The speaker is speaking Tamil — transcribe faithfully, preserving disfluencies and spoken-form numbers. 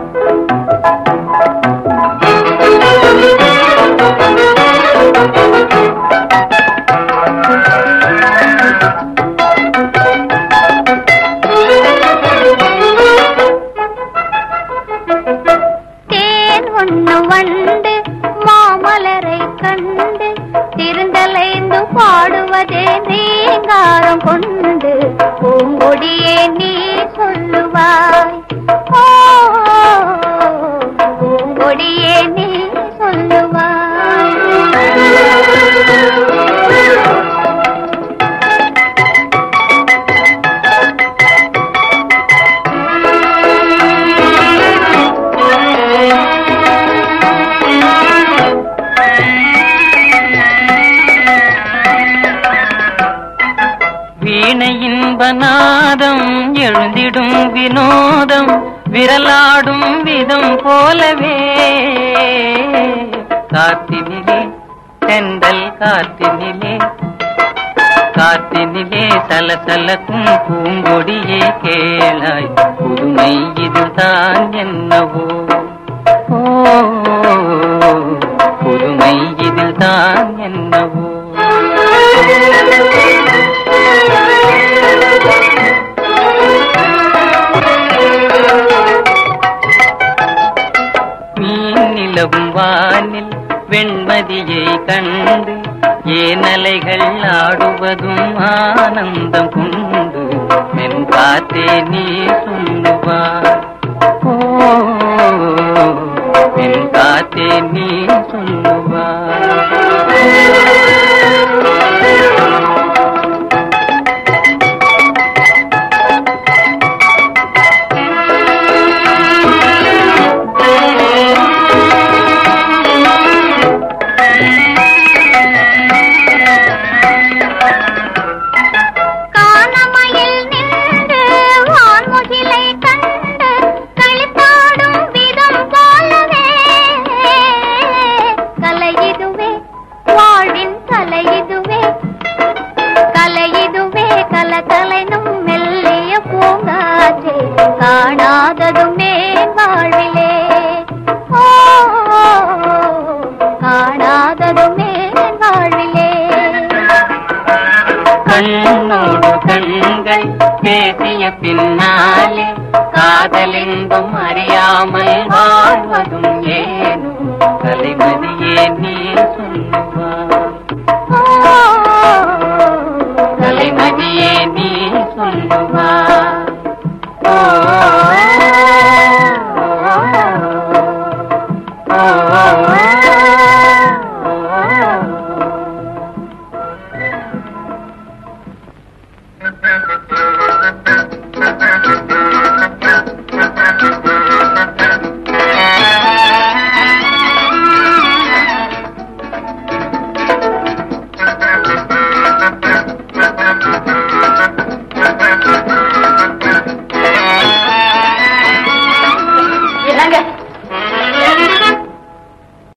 வண்டு மாமலரை கண்டு திருந்தலைந்து பாடுவதே நீங்காரம் கொண்டு பூங்கொடியே நீ சொல்லுவாய். ஓ பூங்கொடியே நீ சொல்லுவாய். வீணையின்பநாதம் எழுந்திடும் வினோதம் விரலாடும் விதம் போலவே காத்தினிலே தென்றல் காத்தினிலே காத்தினிலே சலசலக்கும் பூங்கொடியே கேளாய் புதுமை இதுதான் என்னவோ. ஓ புதுமை இதுதான் என்னவோ. மீனிலவும் வானில் வெண்மதியை கண்டு ஏனலைகள் ஆடுவதும் ஆனந்தம் கொண்டு என் காத்தே நீ சொல்லுவாய். ஓ என் காத்தே நீ சொல்லுவாய். காணாததுமே வாழ்விலே. ஓ காணாததுமே வாழ்விலே. கண்ணோடு கண்கள் பேசிய பின்னாலே காதலெங்கும் அறியாமல் வாழ்வதும்